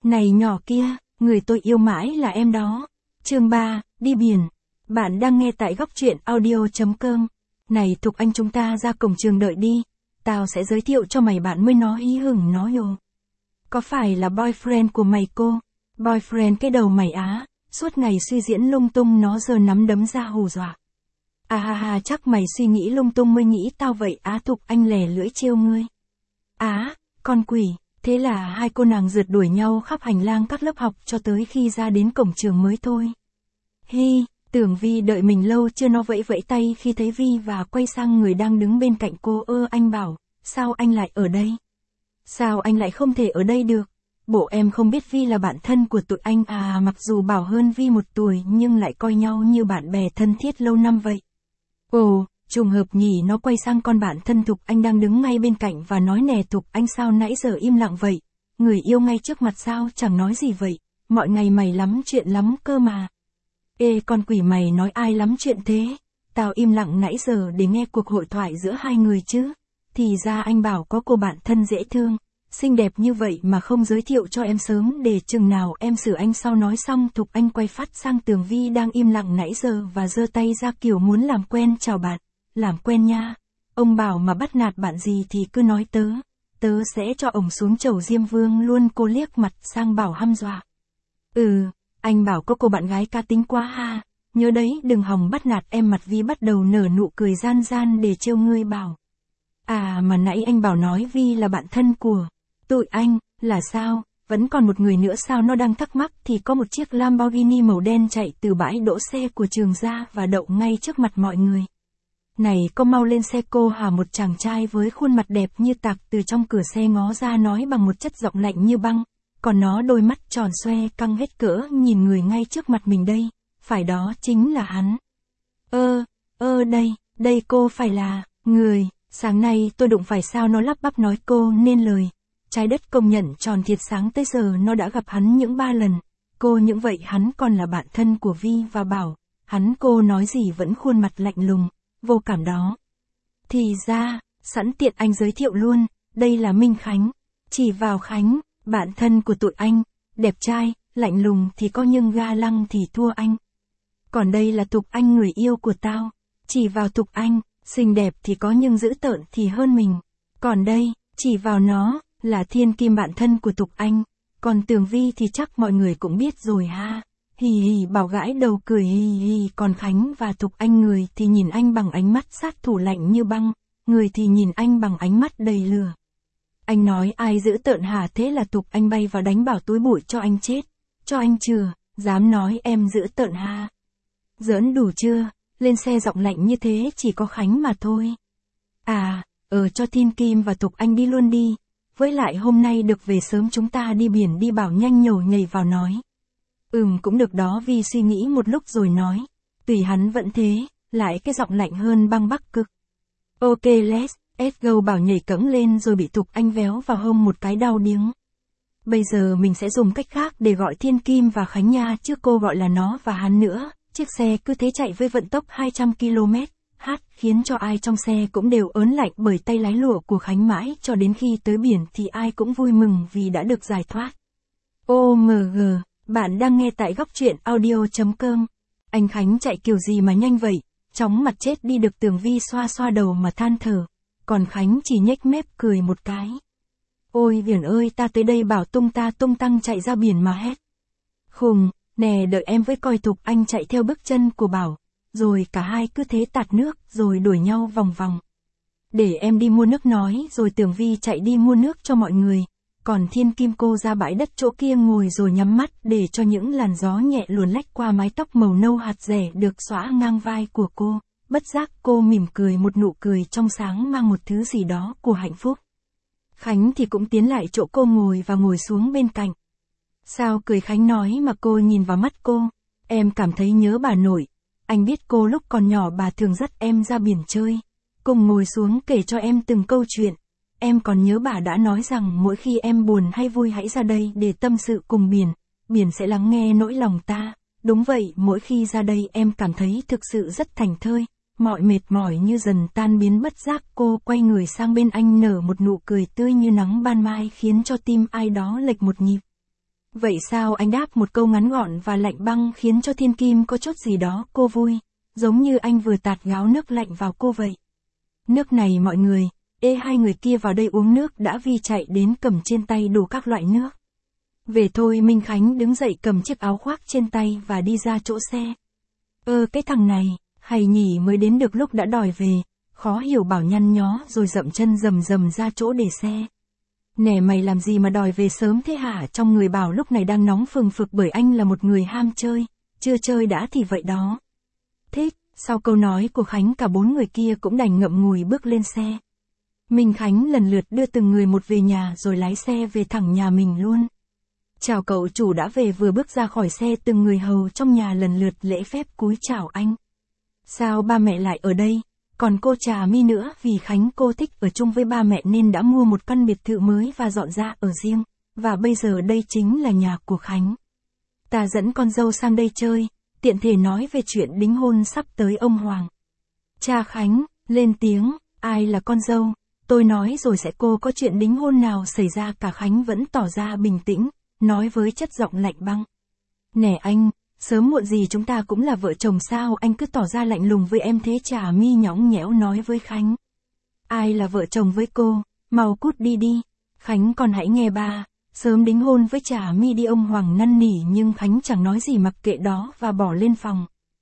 Này nhỏ kia, người tôi yêu mãi là em đó. Chương 3, đi biển. Bạn đang nghe tại góc truyện audio.com. Này Thục Anh, chúng ta ra cổng trường đợi đi. Tao sẽ giới thiệu cho mày bạn mới nó hí hửng nó yo. Có phải là boyfriend của mày cô? Boyfriend cái đầu mày á, suốt ngày suy diễn lung tung nó giờ nắm đấm ra hù dọa. À ha ha, chắc mày suy nghĩ lung tung mới nghĩ tao vậy á. Thục Anh lè lưỡi trêu ngươi. Á, con quỷ. Thế là hai cô nàng rượt đuổi nhau khắp hành lang các lớp học cho tới khi ra đến cổng trường mới thôi. Hi, tưởng Vi đợi mình lâu chưa, nó vẫy vẫy tay khi thấy Vi và quay sang người đang đứng bên cạnh cô. Anh Bảo, sao anh lại ở đây? Sao anh lại không thể ở đây được? Bộ em không biết Vi là bạn thân của tụi anh à? Mặc dù Bảo hơn Vi 1 tuổi nhưng lại coi nhau như bạn bè thân thiết lâu năm vậy. Ồ, trùng hợp nhỉ. Nó quay sang con bạn thân Thục Anh đang đứng ngay bên cạnh và nói, nè Thục Anh, sao nãy giờ im lặng vậy? Người yêu ngay trước mặt sao chẳng nói gì vậy? Mọi ngày mày lắm chuyện lắm cơ mà. Ê con quỷ, mày nói ai lắm chuyện thế? Tao im lặng nãy giờ để nghe cuộc hội thoại giữa hai người chứ. Thì ra anh Bảo có cô bạn thân dễ thương, xinh đẹp như vậy mà không giới thiệu cho em sớm để chừng nào em xử anh sau. Nói xong Thục Anh quay phát sang tường Vi đang im lặng nãy giờ và giơ tay ra kiểu muốn làm quen. Chào bạn, làm quen nha. Ông Bảo mà bắt nạt bạn gì thì cứ nói tớ sẽ cho ổng xuống chầu Diêm Vương luôn. Cô liếc mặt sang Bảo hăm dọa. Anh Bảo có cô bạn gái cá tính quá ha. Nhớ đấy, đừng hòng bắt nạt em. Mặt Vi bắt đầu nở nụ cười gian gian để trêu ngươi. Bảo, à mà nãy anh Bảo nói Vi là bạn thân của tụi anh, là sao? Vẫn còn một người nữa sao? Nó đang thắc mắc thì có một chiếc Lamborghini màu đen chạy từ bãi đỗ xe của trường ra và đậu ngay trước mặt mọi người. Này có mau lên xe cô hả? Một chàng trai với khuôn mặt đẹp như tạc từ trong cửa xe ngó ra nói bằng một chất giọng lạnh như băng. Còn nó đôi mắt tròn xoe căng hết cỡ nhìn người ngay trước mặt mình đây. Phải đó, chính là hắn. Đây cô phải là người sáng nay tôi đụng phải sao? Nó lắp bắp nói cô nên lời. Trái đất công nhận tròn thiệt, sáng tới giờ nó đã gặp hắn những 3 lần. Cô những vậy hắn còn là bạn thân của Vi và Bảo. Hắn cô nói gì vẫn khuôn mặt lạnh lùng, vô cảm đó. Thì ra, sẵn tiện anh giới thiệu luôn, đây là Minh Khánh. Chỉ vào Khánh, bạn thân của tụi anh, đẹp trai, lạnh lùng thì có nhưng ga lăng thì thua anh. Còn đây là Thục Anh, người yêu của tao. Chỉ vào Thục Anh, xinh đẹp thì có nhưng dữ tợn thì hơn mình. Còn đây, chỉ vào nó, là Thiên Kim, bạn thân của Thục Anh. Còn Tường Vi thì chắc mọi người cũng biết rồi ha. Hì hì, Bảo gãi đầu cười hì hì. Còn Khánh và Thục Anh, người thì nhìn anh bằng ánh mắt sát thủ lạnh như băng, người thì nhìn anh bằng ánh mắt đầy lửa. Anh nói ai dữ tợn hả? Thế là Thục Anh bay vào đánh Bảo túi bụi cho anh chết. Cho anh chừa, dám nói em dữ tợn ha. Giỡn đủ chưa? Lên xe giọng lạnh như thế chỉ có Khánh mà thôi. Cho Thiên Kim và Thục Anh đi luôn đi. Với lại hôm nay được về sớm, chúng ta đi biển đi. Bảo nhanh nhổ nhảy vào nói. Cũng được đó. Vi suy nghĩ một lúc rồi nói. Tùy hắn vẫn thế, lại cái giọng lạnh hơn băng Bắc Cực. Ok let's go. Bảo nhảy cẫng lên rồi bị Thục Anh véo vào hông một cái đau điếng. Bây giờ mình sẽ dùng cách khác để gọi Thiên Kim và Khánh nha, chứ cô gọi là nó và hắn nữa. Chiếc xe cứ thế chạy với vận tốc 200 km/h, khiến cho ai trong xe cũng đều ớn lạnh bởi tay lái lụa của Khánh. Mãi cho đến khi tới biển thì ai cũng vui mừng vì đã được giải thoát. OMG, bạn đang nghe tại góc truyện audio.com. Anh Khánh chạy kiểu gì mà nhanh vậy? Chóng mặt chết đi được. Tường Vi xoa xoa đầu mà than thở. Còn Khánh chỉ nhếch mép cười một cái. Ôi biển ơi, ta tới đây. Bảo tung ta tung tăng chạy ra biển mà hét. Khùng, nè đợi em với. Coi Thục Anh chạy theo bước chân của Bảo. Rồi cả hai cứ thế tạt nước rồi đuổi nhau vòng vòng. Để em đi mua nước nói. Rồi Tường Vi chạy đi mua nước cho mọi người. Còn Thiên Kim cô ra bãi đất chỗ kia ngồi rồi nhắm mắt để cho những làn gió nhẹ luồn lách qua mái tóc màu nâu hạt rẻ được xõa ngang vai của cô. Bất giác cô mỉm cười một nụ cười trong sáng mang một thứ gì đó của hạnh phúc. Khánh thì cũng tiến lại chỗ cô ngồi và ngồi xuống bên cạnh. Sao cười? Khánh nói mà cô nhìn vào mắt cô. Em cảm thấy nhớ bà nội. Anh biết cô lúc còn nhỏ bà thường dắt em ra biển chơi. Cùng ngồi xuống kể cho em từng câu chuyện. Em còn nhớ bà đã nói rằng mỗi khi em buồn hay vui hãy ra đây để tâm sự cùng biển. Biển sẽ lắng nghe nỗi lòng ta. Đúng vậy, mỗi khi ra đây em cảm thấy thực sự rất thảnh thơi. Mọi mệt mỏi như dần tan biến. Bất giác cô quay người sang bên anh nở một nụ cười tươi như nắng ban mai khiến cho tim ai đó lệch một nhịp. Vậy sao anh đáp một câu ngắn gọn và lạnh băng khiến cho Thiên Kim có chút gì đó cô vui, giống như anh vừa tạt gáo nước lạnh vào cô vậy. Nước này mọi người, hai người kia vào đây uống nước đã Vi chạy đến cầm trên tay đủ các loại nước. Về thôi Minh Khánh đứng dậy cầm chiếc áo khoác trên tay và đi ra chỗ xe. Cái thằng này, hay nhỉ mới đến được lúc đã đòi về, khó hiểu bảo nhăn nhó rồi dậm chân rầm rầm ra chỗ để xe. Nè mày làm gì mà đòi về sớm thế hả? Trong người Bảo lúc này đang nóng phừng phực bởi anh là một người ham chơi, chưa chơi đã thì vậy đó. Thích, sau câu nói của Khánh cả bốn người kia cũng đành ngậm ngùi bước lên xe. Minh Khánh lần lượt đưa từng người một về nhà rồi lái xe về thẳng nhà mình luôn. Chào cậu chủ đã về, vừa bước ra khỏi xe từng người hầu trong nhà lần lượt lễ phép cúi chào anh. Sao ba mẹ lại ở đây? Còn cô Trà My nữa, vì Khánh cô thích ở chung với ba mẹ nên đã mua một căn biệt thự mới và dọn ra ở riêng, và bây giờ đây chính là nhà của Khánh. Ta dẫn con dâu sang đây chơi, tiện thể nói về chuyện đính hôn sắp tới ông Hoàng. Cha Khánh, lên tiếng, ai là con dâu? Tôi nói rồi sẽ cô có chuyện đính hôn nào xảy ra cả. Khánh vẫn tỏ ra bình tĩnh, nói với chất giọng lạnh băng. Nè anh, sớm muộn gì chúng ta cũng là vợ chồng sao anh cứ tỏ ra lạnh lùng với em thế? Trà My nhõng nhẽo nói với Khánh. Ai là vợ chồng với cô, mau cút đi đi. Khánh còn hãy nghe ba, sớm đính hôn với Trà My đi. Ông Hoàng năn nỉ nhưng Khánh chẳng nói gì mặc kệ đó và bỏ lên phòng.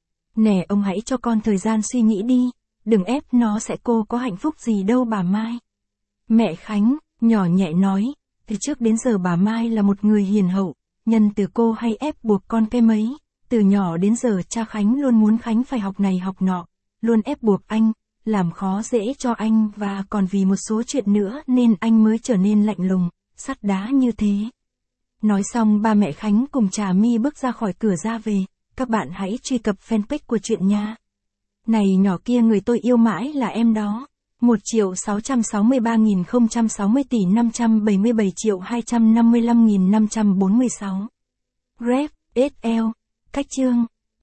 Nè ông hãy cho con thời gian suy nghĩ đi, đừng ép nó sẽ cô có hạnh phúc gì đâu bà Mai. Mẹ Khánh, nhỏ nhẹ nói, từ trước đến giờ bà Mai là một người hiền hậu, nhân từ cô hay ép buộc con cái mấy. Từ nhỏ đến giờ cha Khánh luôn muốn Khánh phải học này học nọ, luôn ép buộc anh, làm khó dễ cho anh và còn vì một số chuyện nữa nên anh mới trở nên lạnh lùng, sắt đá như thế. Nói xong ba mẹ Khánh cùng Trà My bước ra khỏi cửa ra về, các bạn hãy truy cập fanpage của Chuyện Nha. Này nhỏ kia, người tôi yêu mãi là em đó. 1.663.060 tỷ 577.255.546. Rep, SL, cách chương.